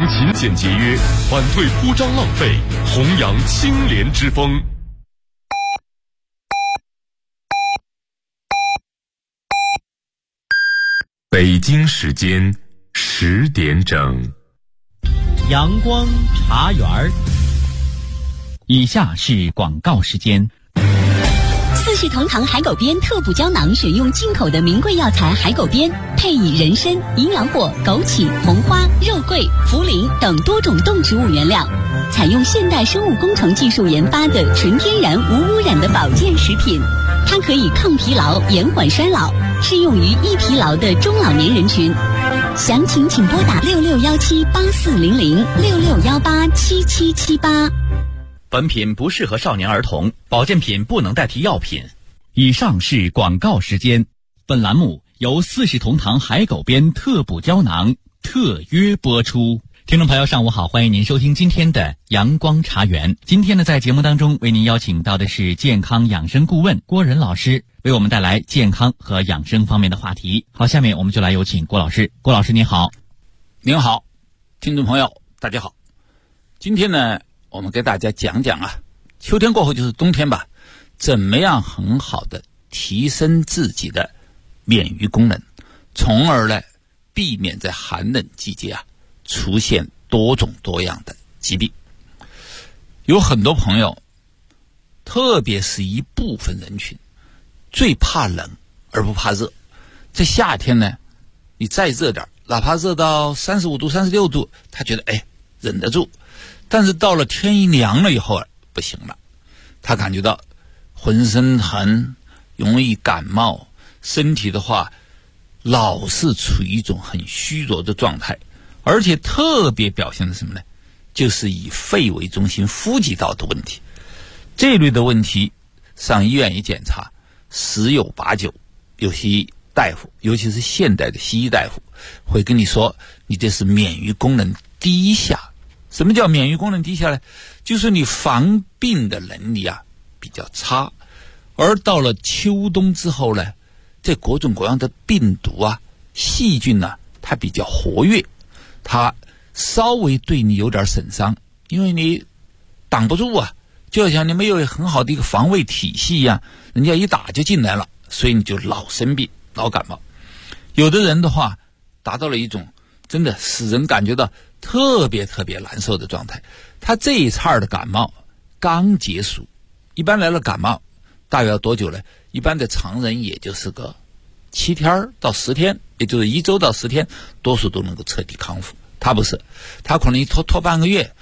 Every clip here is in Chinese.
勤俭节约，反对铺张浪费，弘扬清廉之风。北京时间10点整。 阳光茶园儿。以下是广告时间。 四世同堂海狗鞭特补胶囊，选用进口的名贵药材海狗鞭，配以人参、营养果、枸杞、红花、肉桂、茯苓等多种动植物原料，采用现代生物工程技术研发的纯天然无污染的保健食品。它可以抗疲劳、延缓衰老，适用于易疲劳的中老年人群。详情请拨打6617840066187778。 本品不适合少年儿童，保健品不能代替药品。以上是广告时间。本栏目由四世同堂海狗鞭特补胶囊特约播出。听众朋友上午好，欢迎您收听今天的阳光茶园。今天呢，在节目当中为您邀请到的是健康养生顾问郭仁老师，为我们带来健康和养生方面的话题。好，下面我们就来有请郭老师。郭老师您好。 您好，听众朋友大家好。今天呢，我们给大家讲讲秋天过后就是冬天吧，怎么样很好的提升自己的免疫功能，从而呢避免在寒冷季节出现多种多样的疾病。有很多朋友，特别是一部分人群，最怕冷而不怕热。在夏天呢，你再热点，哪怕热到35度、36度，他觉得忍得住。但是到了天一凉了以后不行了，他感觉到浑身疼，容易感冒，身体的话老是处于一种很虚弱的状态，而且特别表现的什么呢？就是以肺为中心呼吸道的问题。这类的问题上医院一检查，十有八九，有些大夫，尤其是现代的西医大夫，会跟你说你这是免疫功能低下。什么叫免疫功能低下呢？就是你防病的能力比较差，而到了秋冬之后呢，这各种各样的病毒细菌它比较活跃，它稍微对你有点损伤，因为你挡不住就好像你没有很好的一个防卫体系一样，人家一打就进来了，所以你就老生病老感冒。有的人的话达到了一种真的使人感觉到特别特别难受的状态，他这一茬的感冒刚结束，一般来了感冒大约要多久呢？一般的常人也就是个7天到10天，也就是1周到10天，多数都能够彻底康复。他不是，他可能拖半个月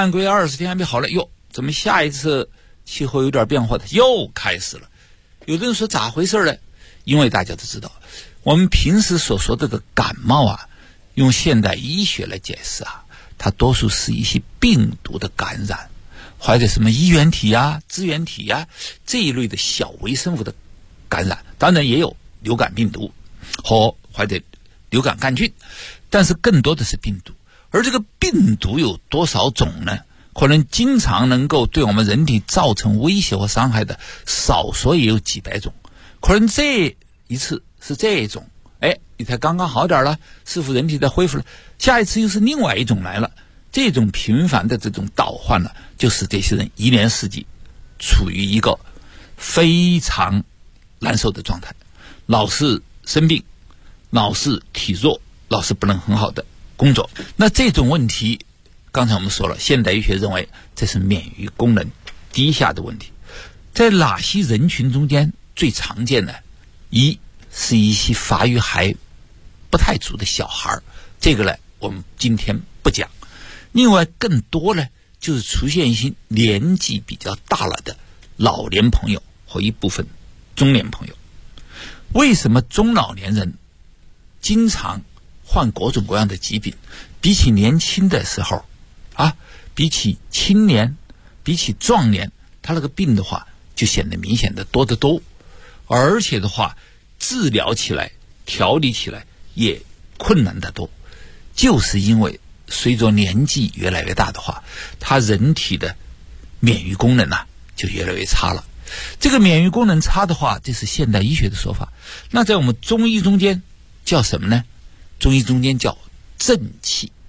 20天还没好了，怎么下一次气候有点变化的又开始了？有的人说咋回事呢？因为大家都知道，我们平时所说这个感冒用现代医学来解释它多数是一些病毒的感染，或者什么衣原体支原体这一类的小微生物的感染，当然也有流感病毒或者流感杆菌，但是更多的是病毒。而这个病毒有多少种呢？可能经常能够对我们人体造成威胁或伤害的，少说也有几百种。可能这一次是这一种，你才刚刚好点了，似乎人体在恢复了，下一次又是另外一种来了。这种频繁的这种倒换就是这些人一年四季处于一个非常难受的状态，老是生病，老是体弱，老是不能很好的工作。那这种问题刚才我们说了，现代医学认为这是免疫功能低下的问题。在哪些人群中间最常见呢？一是一些发育还不太足的小孩，这个呢我们今天不讲。另外更多呢就是出现一些年纪比较大了的老年朋友和一部分中年朋友。为什么中老年人经常患各种各样的疾病，比起年轻的时候比起青年，比起壮年，他那个病的话就显得明显的多得多，而且的话治疗起来调理起来也困难得多，就是因为随着年纪越来越大的话，他人体的免疫功能就越来越差了。这个免疫功能差的话，这是现代医学的说法。那在我们中医中间叫什么呢？中医中间叫正气。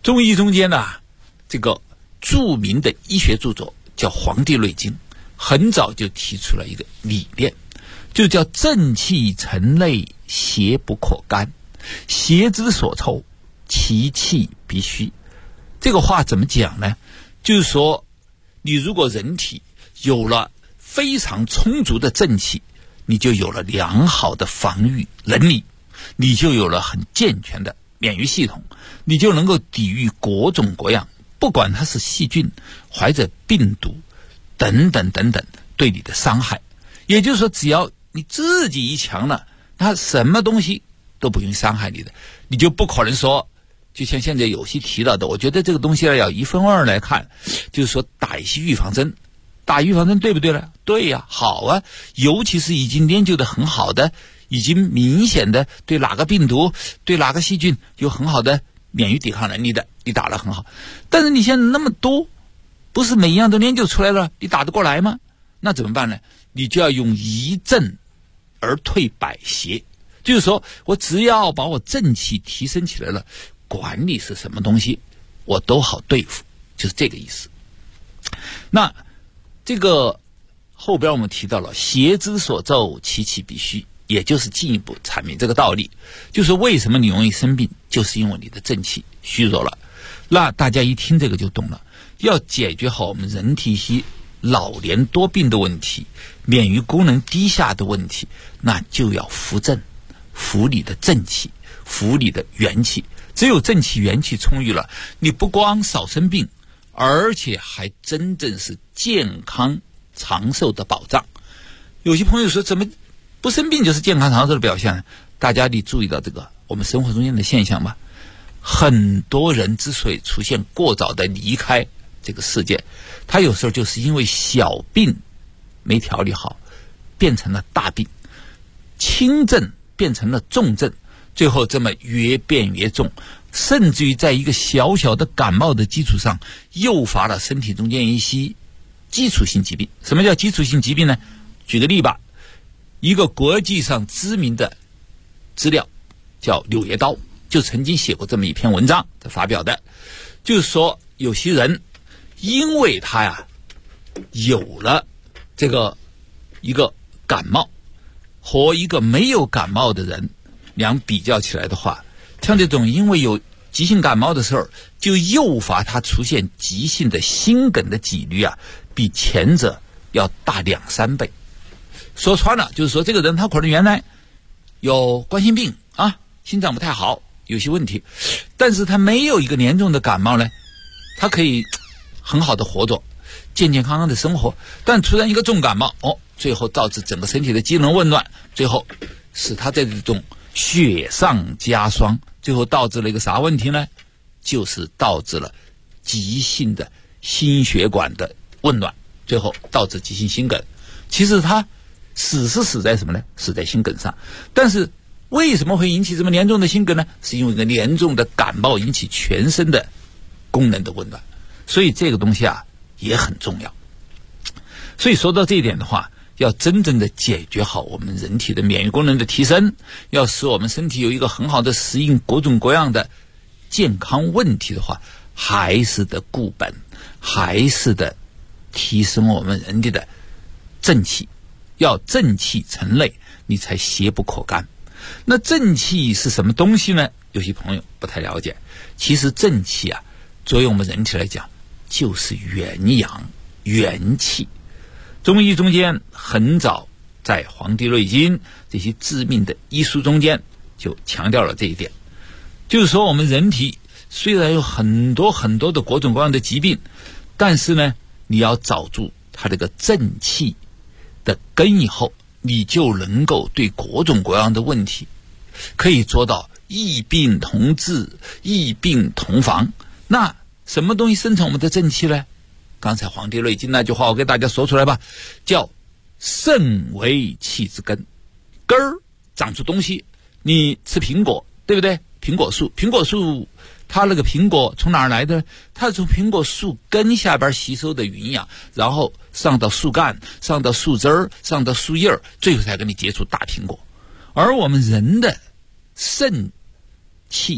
中医中间呢，这个著名的医学著作叫《黄帝内经》，很早就提出了一个理念，就叫正气沉内，邪不可干，邪之所凑，其气必虚。这个话怎么讲呢？就是说，你如果人体有了非常充足的正气，你就有了良好的防御能力，你就有了很健全的免疫系统，你就能够抵御各种各样，不管它是细菌或者病毒等等等等对你的伤害。也就是说，只要你自己一强了，它什么东西都不容易伤害你的，你就不可能说，就像现在有些提到的，我觉得这个东西要一分二来看，就是说打一些预防针，打预防针对不对呢？对呀，好啊，尤其是已经研究的很好的，已经明显的对哪个病毒对哪个细菌有很好的免疫抵抗能力的，你打得很好。但是你现在那么多，不是每一样都研究出来了，你打得过来吗？那怎么办呢？你就要用一正而退百邪，就是说我只要把我正气提升起来了，管你是什么东西我都好对付，就是这个意思。那这个后边我们提到了邪之所奏，其气必虚，也就是进一步阐明这个道理，就是为什么你容易生病，就是因为你的正气虚弱了。那大家一听这个就懂了，要解决好我们人体一些老年多病的问题，免疫功能低下的问题，那就要扶正，扶你的正气，扶你的元气。只有正气元气充裕了，你不光少生病，而且还真正是健康长寿的保障。有些朋友说，怎么不生病就是健康长寿的表现呢？大家得注意到这个我们生活中间的现象吧。很多人之所以出现过早的离开这个世界，他有时候就是因为小病没调理好，变成了大病，轻症变成了重症，最后这么越变越重，甚至于在一个小小的感冒的基础上，诱发了身体中间一些基础性疾病。什么叫基础性疾病呢？举个例吧，一个国际上知名的资料叫《柳叶刀》，就曾经写过这么一篇文章发表的，就是说有些人因为他有了这个一个感冒和一个没有感冒的人两比较起来的话，像这种因为有急性感冒的时候，就诱发他出现急性的心梗的几率比前者要大2-3倍。说穿了就是说，这个人他可能原来有冠心病心脏不太好，有些问题，但是他没有一个严重的感冒呢，他可以很好的活着，健健康康的生活。但突然一个重感冒最后导致整个身体的机能紊乱，最后使他在这种雪上加霜，最后导致了一个啥问题呢？就是导致了急性的心血管的紊乱，最后导致急性心梗。其实他死是死在什么呢？死在心梗上。但是为什么会引起这么严重的心梗呢？是因为一个严重的感冒引起全身的功能的紊乱。所以这个东西也很重要。所以说到这一点的话，要真正的解决好我们人体的免疫功能的提升，要使我们身体有一个很好的适应各种各样的健康问题的话，还是得固本，还是得提升我们人体的正气。要正气沉内，你才邪不可干。那正气是什么东西呢？有些朋友不太了解。其实正气作为我们人体来讲，就是元阳元气。中医中间很早在《黄帝内经》这些知名的医书中间就强调了这一点，就是说我们人体虽然有很多很多的各种各样的疾病，但是呢，你要找住它这个正气的根以后，你就能够对各种各样的问题可以做到异病同治，异病同防。那什么东西生成我们的正气呢？刚才《黄帝内经》那句话我给大家说出来吧，叫肾为气之根。根儿长出东西，你吃苹果对不对？苹果树它那个苹果从哪儿来的？它是从苹果树根下边吸收的营养，然后上到树干，上到树枝儿，上到树叶儿，最后才给你结出大苹果。而我们人的肾气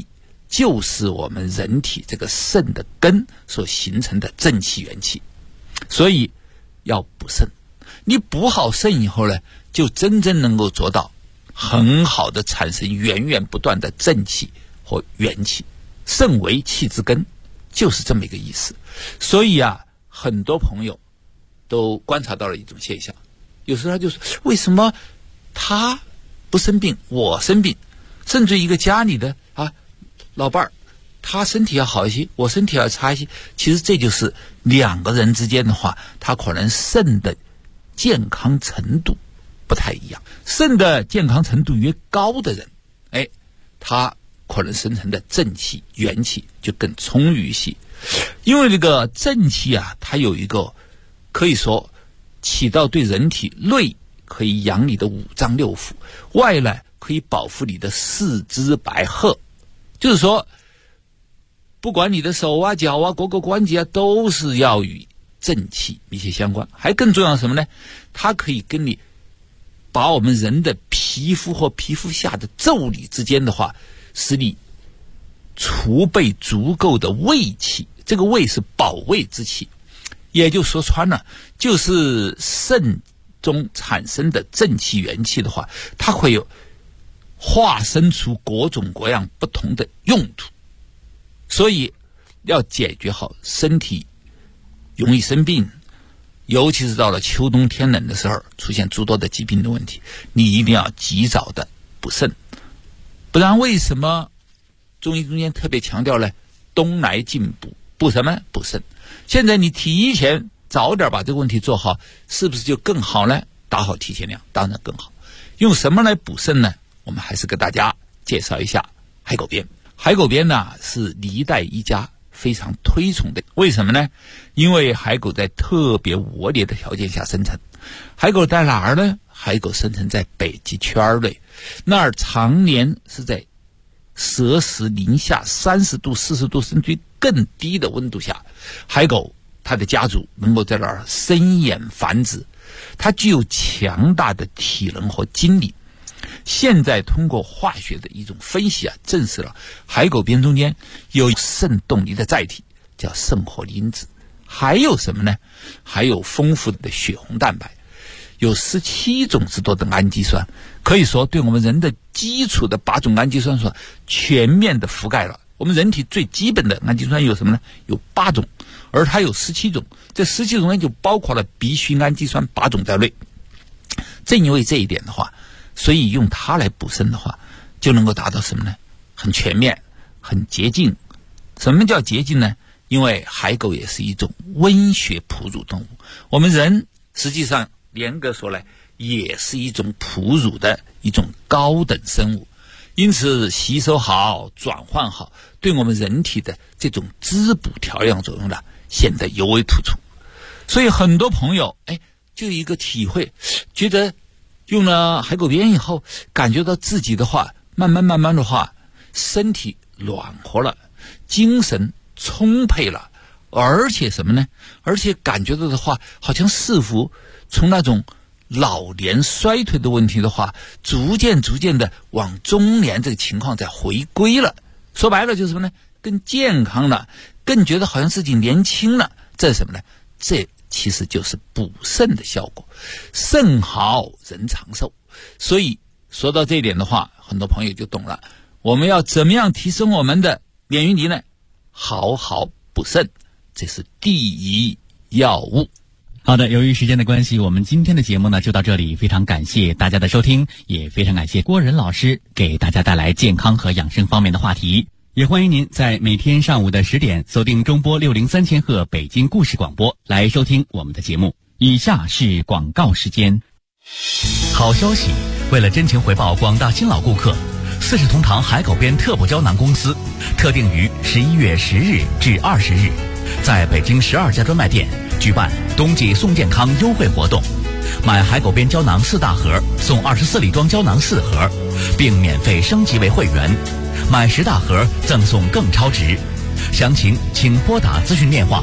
就是我们人体这个肾的根所形成的正气元气，所以要补肾。你补好肾以后呢，就真正能够做到很好的产生源源不断的正气和元气。肾为气之根，就是这么一个意思。所以啊，很多朋友都观察到了一种现象，有时候他就说，为什么他不生病，我生病？甚至一个家里的老伴儿，他身体要好一些，我身体要差一些。其实这就是两个人之间的话，他可能肾的健康程度不太一样。肾的健康程度越高的人，他可能生成的正气元气就更充裕一些。因为这个正气啊，它有一个可以说起到对人体内可以养你的五脏六腑，外呢可以保护你的四肢百骸，就是说不管你的手啊脚啊各个关节啊，都是要与正气密切相关。还更重要的什么呢？它可以跟你把我们人的皮肤和皮肤下的腠理之间的话，使你储备足够的卫气。这个卫是保卫之气，也就说穿了，就是肾中产生的正气元气的话，它会有化身出各种各样不同的用途。所以要解决好身体容易生病，尤其是到了秋冬天冷的时候出现诸多的疾病的问题，你一定要及早的补肾。不然为什么中医中间特别强调呢？冬来进补，补什么？补肾。现在你提前早点把这个问题做好，是不是就更好呢？打好提前量当然更好。用什么来补肾呢？我们还是给大家介绍一下海狗鞭。海狗鞭呢是历代医家非常推崇的，为什么呢？因为海狗在特别恶劣的条件下生成。海狗在哪儿呢？海狗生成在北极圈内，那儿常年是在摄氏零下30度、40度甚至更低的温度下，海狗它的家族能够在那儿生衍繁殖，它具有强大的体能和精力。现在通过化学的一种分析啊，证实了海狗鞭中间有肾动力的载体，叫肾活因子。还有什么呢？还有丰富的血红蛋白，有17种之多的氨基酸，可以说对我们人的基础的8种氨基酸所全面的覆盖了。我们人体最基本的氨基酸有什么呢？有8种，而它有17种，这17种呢就包括了必需氨基酸8种在内。正因为这一点的话，所以用它来补肾的话，就能够达到什么呢？很全面，很洁净。什么叫洁净呢？因为海狗也是一种温血哺乳动物，我们人实际上严格说来也是一种哺乳的一种高等生物，因此吸收好转换好，对我们人体的这种滋补调养作用呢显得尤为突出。所以很多朋友就有一个体会，觉得用了海狗鞭以后，感觉到自己的话慢慢的话身体暖和了，精神充沛了，而且什么呢？而且感觉到的话好像似乎从那种老年衰退的问题的话，逐渐的往中年这个情况在回归了。说白了就是什么呢？更健康了，更觉得好像自己年轻了。这是什么呢？这其实就是补肾的效果。肾好人长寿。所以说到这一点的话，很多朋友就懂了，我们要怎么样提升我们的免疫力呢？好好补肾，这是第一要务。 好的，由于时间的关系，我们今天的节目呢就到这里，非常感谢大家的收听，也非常感谢郭仁老师给大家带来健康和养生方面的话题。也欢迎您在每天上午的10点锁定中波603千赫北京故事广播来收听我们的节目。以下是广告时间。好消息，为了真情回报广大新老顾客，4世同堂海狗鞭特补胶囊公司特定于11月10日至20日，在北京12家专卖店举办冬季送健康优惠活动，买海狗鞭胶囊4大盒送24粒装胶囊4盒，并免费升级为会员，买10大盒赠送更超值。详情请拨打咨询电话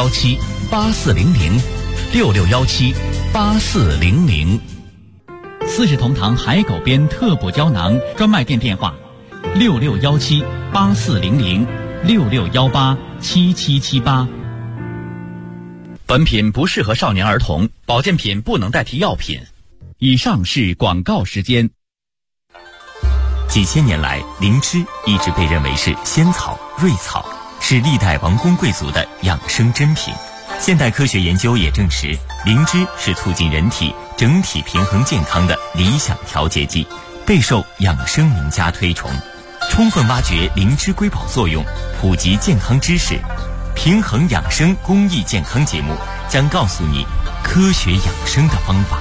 66187778661877786617840066178400。 四世同堂海狗鞭特补胶囊专卖店电话：6617-8400，6618-7778。本品不适合少年儿童，保健品不能代替药品。以上是广告时间。 几千年来，灵芝一直被认为是仙草、瑞草，是历代王公贵族的养生珍品。现代科学研究也证实，灵芝是促进人体整体平衡健康的理想调节剂，备受养生名家推崇。充分挖掘灵芝瑰宝作用，普及健康知识，平衡养生公益健康节目将告诉你科学养生的方法。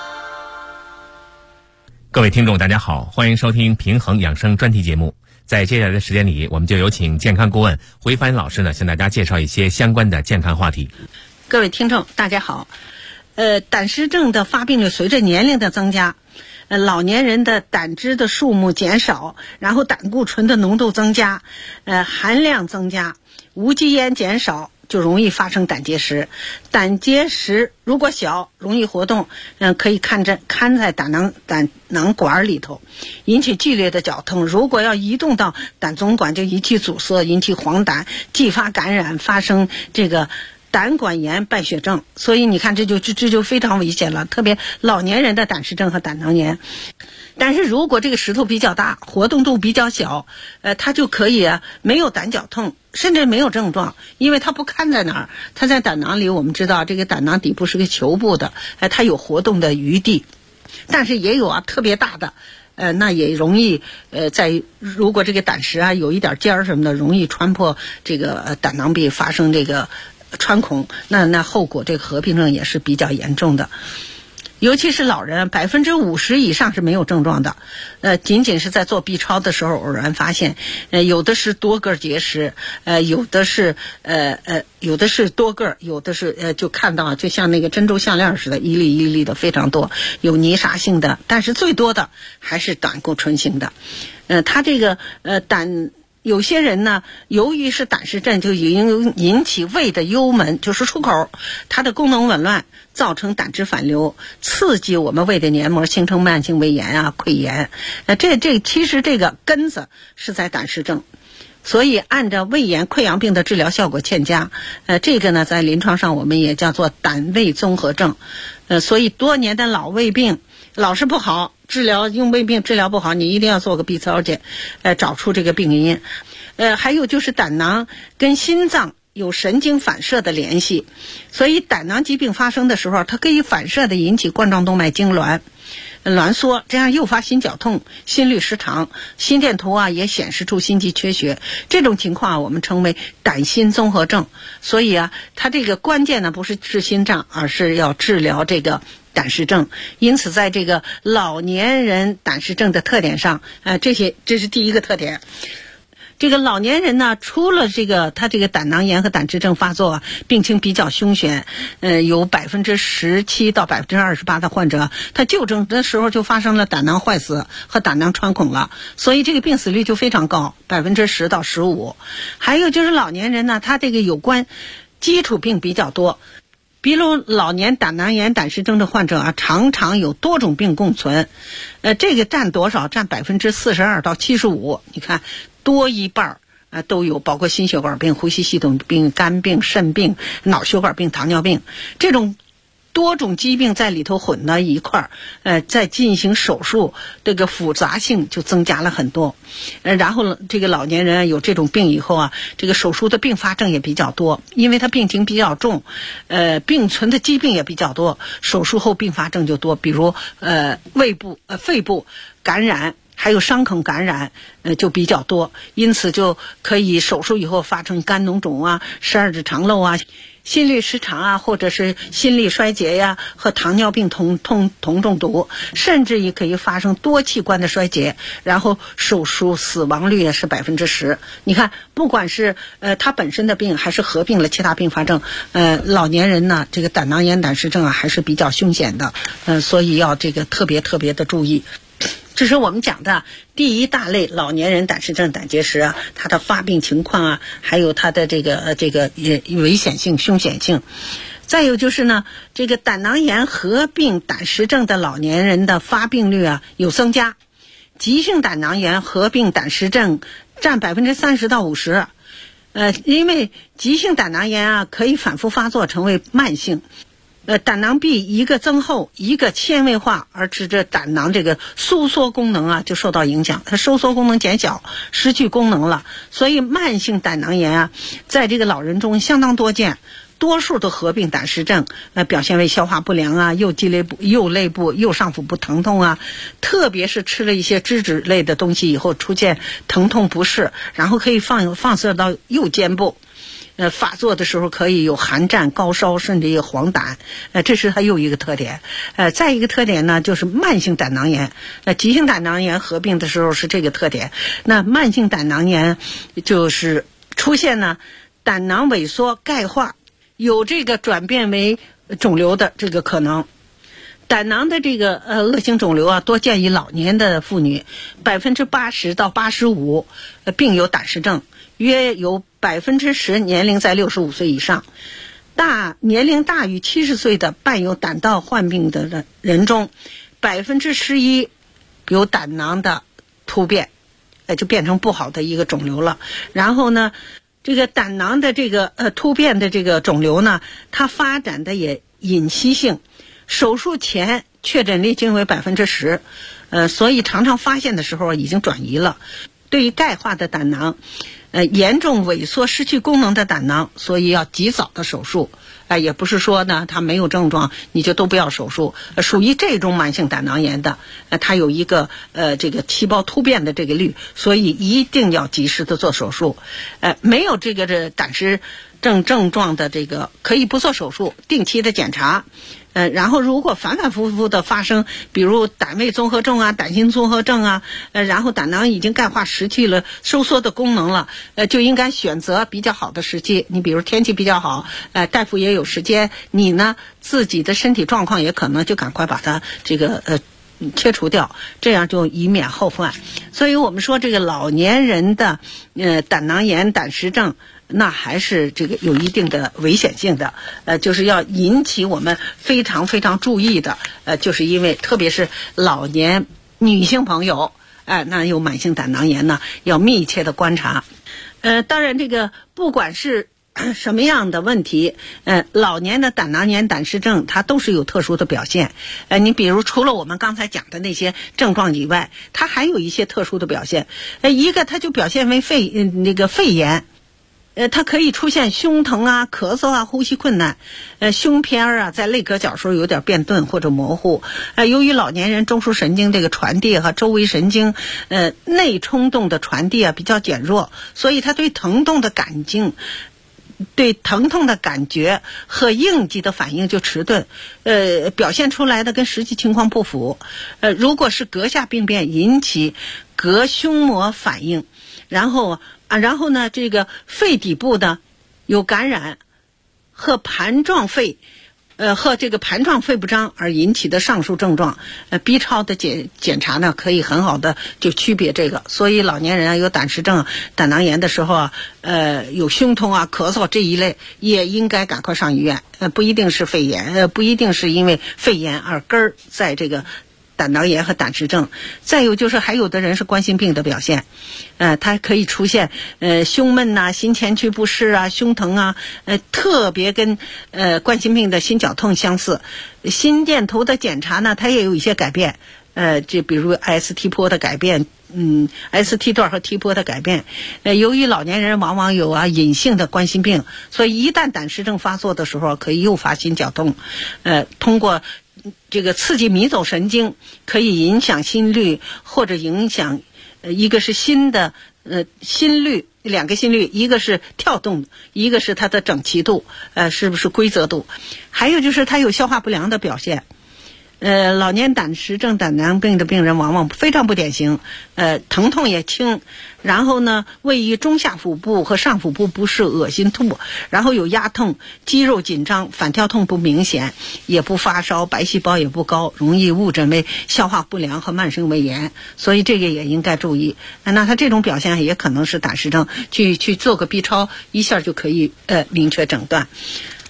各位听众大家好，欢迎收听平衡养生专题节目。在接下来的时间里，我们就有请健康顾问回帆老师呢，向大家介绍一些相关的健康话题。 各位听众大家好，胆石症的发病率随着年龄的增加，老年人的胆汁的数目减少，然后胆固醇的浓度增加，含量增加，无机烟减少，就容易发生胆结石。胆结石如果小，容易活动，可以看在胆囊管里头，引起剧烈的绞痛。如果要移动到胆总管，就引起阻塞，引起黄疸，继发感染，发生这个胆管炎败血症。所以你看这就非常危险了，特别老年人的胆石症和胆囊炎。但是如果这个石头比较大，活动度比较小，它就可以没有胆绞痛，甚至没有症状，因为它不看在哪儿，它在胆囊里。我们知道这个胆囊底部是个球部的，它有活动的余地。但是也有特别大的，那也容易如果这个胆石有一点尖儿什么的，容易穿破这个胆囊壁，发生这个穿孔，那后果这个合并症也是比较严重的。尤其是老人，50%以上是没有症状的，仅仅是在做 B 超的时候偶然发现，有的是多个结石，有的是多个，有的是就看到就像那个珍珠项链似的，一粒一粒的非常多，有泥沙性的，但是最多的还是胆固醇型的。它这个有些人呢，由于是胆石症，就引起胃的幽门，就是出口，它的功能紊乱，造成胆汁反流，刺激我们胃的黏膜，形成慢性胃炎溃炎。其实这个根子是在胆石症，所以按照胃炎溃疡病的治疗效果欠佳。这个呢，在临床上我们也叫做胆胃综合症。所以多年的老胃病老是不好，用胃病治疗不好，你一定要做个 B 超去，找出这个病因。还有就是胆囊跟心脏有神经反射的联系，所以胆囊疾病发生的时候，它可以反射的引起冠状动脉痉挛、挛缩，这样诱发心绞痛、心律失常。心电图也显示出心肌缺血，这种情况我们称为胆心综合症。所以它这个关键呢不是治心脏，而是要治疗这个胆石症。因此在这个老年人胆石症的特点上，这是第一个特点。这个老年人呢，除了他这个胆囊炎和胆石症发作，病情比较凶险，有17%到28%的患者，他就诊的时候就发生了胆囊坏死和胆囊穿孔了，所以这个病死率就非常高，10%到15%。还有就是老年人呢，他这个有关基础病比较多。比如老年胆囊炎、胆石症的患者常常有多种病共存，这个占多少？占42%到75%。你看，多一半都有，包括心血管病、呼吸系统病、肝病、肾病、脑血管病、糖尿病，这种多种疾病在里头混到一块儿，再进行手术，这个复杂性就增加了很多。然后这个老年人有这种病以后这个手术的并发症也比较多，因为他病情比较重，并存的疾病也比较多，手术后并发症就多，比如肺部感染。还有伤口感染就比较多，因此就可以手术以后发生肝脓肿12指肠漏心律失常或者是心力衰竭和糖尿病酮中毒，甚至也可以发生多器官的衰竭，然后手术死亡率也是10%。你看，不管是他本身的病，还是合并了其他并发症，老年人呢，这个胆囊炎、胆石症还是比较凶险的，所以要这个特别的注意。这是我们讲的第一大类老年人胆石症、胆结石它的发病情况还有它的这个危险性、凶险性。 再有就是呢，这个胆囊炎合并胆石症的老年人的发病率有增加，急性胆囊炎合并胆石症占30%到50%。因为急性胆囊炎可以反复发作成为慢性。胆囊壁一个增厚，一个纤维化，而使这胆囊这个收缩功能就受到影响，它收缩功能减小，失去功能了。所以慢性胆囊炎在这个老人中相当多见，多数都合并胆石症，表现为消化不良右肋部、右上腹部疼痛特别是吃了一些脂质类的东西以后出现疼痛不适，然后可以放射到右肩部。发作的时候可以有寒战、高烧，甚至有黄疸，这是它又一个特点。再一个特点呢，就是慢性胆囊炎。急性胆囊炎合并的时候是这个特点。那慢性胆囊炎就是出现呢，胆囊萎缩、钙化，有这个转变为肿瘤的这个可能。胆囊的这个恶性肿瘤多见于老年的妇女，80%到85%并有胆石症，约有10%年龄在65岁以上。年龄大于70岁的伴有胆道患病的人中，11%有胆囊的突变，就变成不好的一个肿瘤了。然后呢，这个胆囊的这个突变的这个肿瘤呢，它发展的也隐息性，手术前确诊率仅为10%，所以常常发现的时候已经转移了。对于钙化的胆囊，严重萎缩失去功能的胆囊，所以要及早的手术。也不是说呢它没有症状你就都不要手术，属于这种慢性胆囊炎的，它有一个这个细胞突变的这个率，所以一定要及时的做手术。没有这胆石症状的这个可以不做手术，定期的检查。然后如果反复复的发生，比如胆位综合症胆性综合症然后胆囊已经钙化失去了收缩的功能了，就应该选择比较好的时期。你比如天气比较好，大夫也有时间，你呢自己的身体状况也可能就赶快把它这个切除掉，这样就以免后患。所以我们说这个老年人的胆囊炎、胆石症，那还是这个有一定的危险性的，就是要引起我们非常非常注意的，就是因为特别是老年女性朋友，那有慢性胆囊炎呢，要密切的观察。当然这个不管是什么样的问题，老年的胆囊炎、胆石症它都是有特殊的表现。你比如除了我们刚才讲的那些症状以外，它还有一些特殊的表现。一个它就表现为肺炎。它可以出现胸疼咳嗽呼吸困难，胸片在肋膈角时候有点变钝或者模糊。由于老年人中枢神经这个传递和周围神经内冲动的传递比较减弱，所以它对疼痛的感觉和应激的反应就迟钝，表现出来的跟实际情况不符。如果是膈下病变引起膈胸膜反应，然后呢，这个肺底部呢有感染和盘状肺部张而引起的上述症状，B 超的检查呢可以很好的就区别这个。所以老年人有胆石症、胆囊炎的时候有胸痛咳嗽这一类，也应该赶快上医院。不一定是肺炎，不一定是因为肺炎而根儿在这个胆囊炎和胆石症。再有就是还有的人是冠心病的表现，它可以出现胸闷心前区不适胸疼特别跟冠心病的心绞痛相似。心电图的检查呢，它也有一些改变，就比如 ST 波的改变，ST 段和 T 波的改变。由于老年人往往有隐性的冠心病，所以一旦胆石症发作的时候可以诱发心绞痛。通过这个刺激迷走神经，可以影响心率，或者影响一个是心率，两个心率，一个是跳动，一个是它的整齐度，是不是规则度。还有就是它有消化不良的表现。老年胆石症、胆囊病的病人往往非常不典型，疼痛也轻，然后呢，位于中下腹部和上腹部不适、恶心吐，然后有压痛、肌肉紧张、反跳痛不明显，也不发烧，白细胞也不高，容易误诊为消化不良和慢性胃炎，所以这个也应该注意。那他这种表现也可能是胆石症，去做个 B 超，一下就可以明确诊断。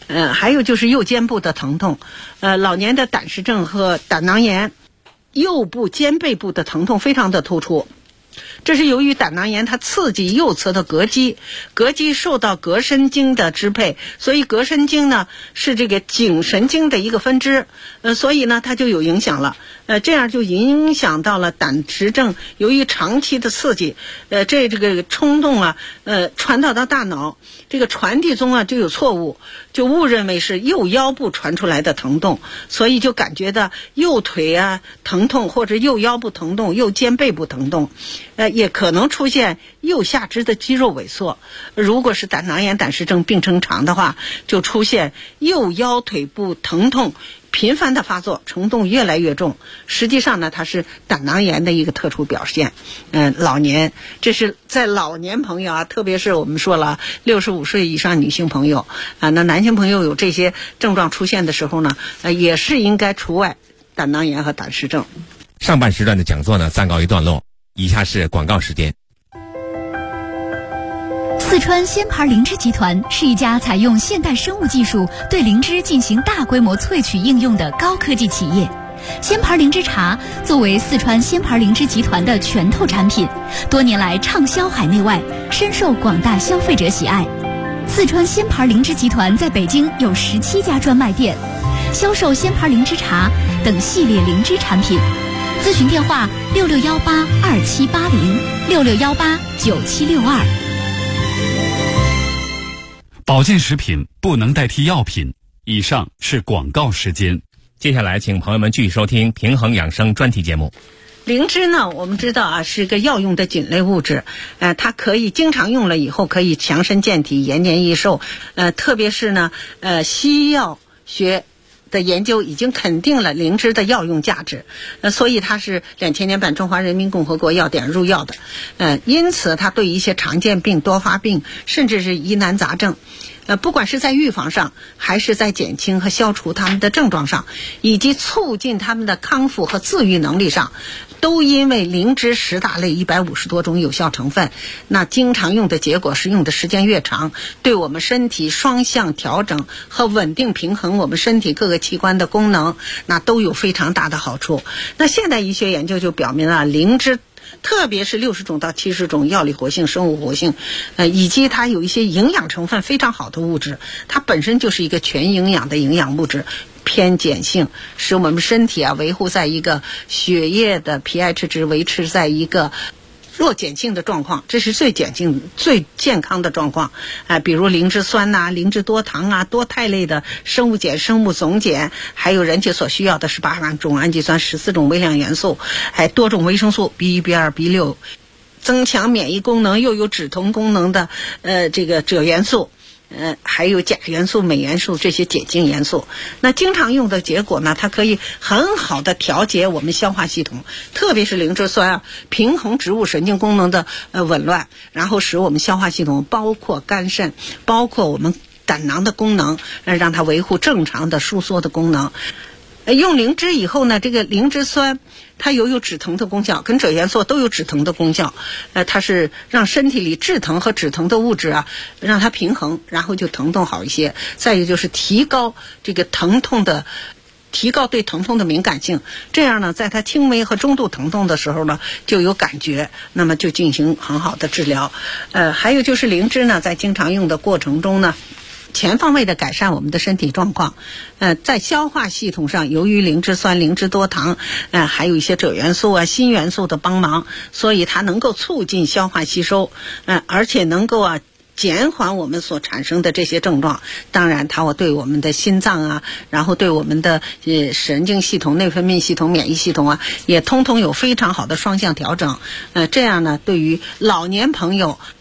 还有就是右肩部的疼痛，老年的胆石症和胆囊炎，右部肩背部的疼痛非常的突出。这是由于胆囊炎它刺激右侧的膈肌，膈肌受到膈神经的支配，所以膈神经呢是这个颈神经的一个分支，所以呢它就有影响了，这样就影响到了胆石症。由于长期的刺激，这个冲动啊，传导到大脑，这个传递中啊就有错误，就误认为是右腰部传出来的疼痛，所以就感觉到右腿啊疼痛，或者右腰部疼痛、右肩背部疼痛，也可能出现右下肢的肌肉萎缩。如果是胆囊炎、胆石症病程长的话，就出现右腰腿部疼痛频繁的发作，程度越来越重。实际上呢，它是胆囊炎的一个特殊表现。老年，这是在老年朋友啊，特别是我们说了65岁以上女性朋友啊，那男性朋友有这些症状出现的时候呢，也是应该除外胆囊炎和胆石症。 上半时段的讲座呢暂告一段落，以下是广告时间。 四川仙牌灵芝集团是一家采用现代生物技术对灵芝进行大规模萃取应用的高科技企业。仙牌灵芝茶作为四川仙牌灵芝集团的拳头产品，多年来畅销海内外，深受广大消费者喜爱。四川仙牌灵芝集团在北京有17家专卖店，销售仙牌灵芝茶等系列灵芝产品。咨询电话66182780，66189762。 保健食品不能代替药品。以上是广告时间。 接下来请朋友们继续收听平衡养生专题节目。 灵芝呢，我们知道啊，是个药用的菌类物质，它可以经常用了以后可以强身健体、延年益寿，特别是呢，西药学的研究已经肯定了灵芝的药用价值，所以它是2000年版中华人民共和国药典入药的，因此它对一些常见病、多发病，甚至是疑难杂症，不管是在预防上，还是在减轻和消除他们的症状上，以及促进他们的康复和自愈能力上，都因为灵芝10大类150多种有效成分，那经常用的结果是用的时间越长，对我们身体双向调整和稳定平衡我们身体各个器官的功能，那都有非常大的好处。那现代医学研究就表明了，灵芝特别是60种到70种药理活性、生物活性，以及它有一些营养成分非常好的物质，它本身就是一个全营养的营养物质，偏碱性，使我们身体维护在一个血液的 pH 值维持在一个弱碱性的状况，这是最碱性、最健康的状况。比如灵芝酸呐、灵芝多糖啊、多肽类的生物碱、生物总碱，还有人体所需要的18种氨基酸、14种微量元素，还多种维生素 B1、B2、B6，增强免疫功能又有止痛功能的这个锗元素。还有钾元素、镁元素这些解痉元素，那经常用的结果呢，它可以很好的调节我们消化系统，特别是灵芝酸平衡植物神经功能的紊乱，然后使我们消化系统，包括肝肾，包括我们胆囊的功能，让它维护正常的收缩的功能。用灵芝以后呢，这个灵芝酸它有止疼的功效，跟锗元素都有止疼的功效。它是让身体里制疼和止疼的物质让它平衡，然后就疼痛好一些。再一个就是提高对疼痛的敏感性，这样呢，在它轻微和中度疼痛的时候呢，就有感觉，那么就进行很好的治疗。还有就是灵芝呢，在经常用的过程中呢，全方位的改善我们的身体状况。在消化系统上，由于灵芝酸、灵芝多糖，还有一些锗元素锌元素的帮忙，所以它能够促进消化吸收，而且能够减缓我们所产生的这些症状。当然它对我们的心脏然后对我们的神经系统、内分泌系统、免疫系统也通通有非常好的双向调整。这样呢，对于老年朋友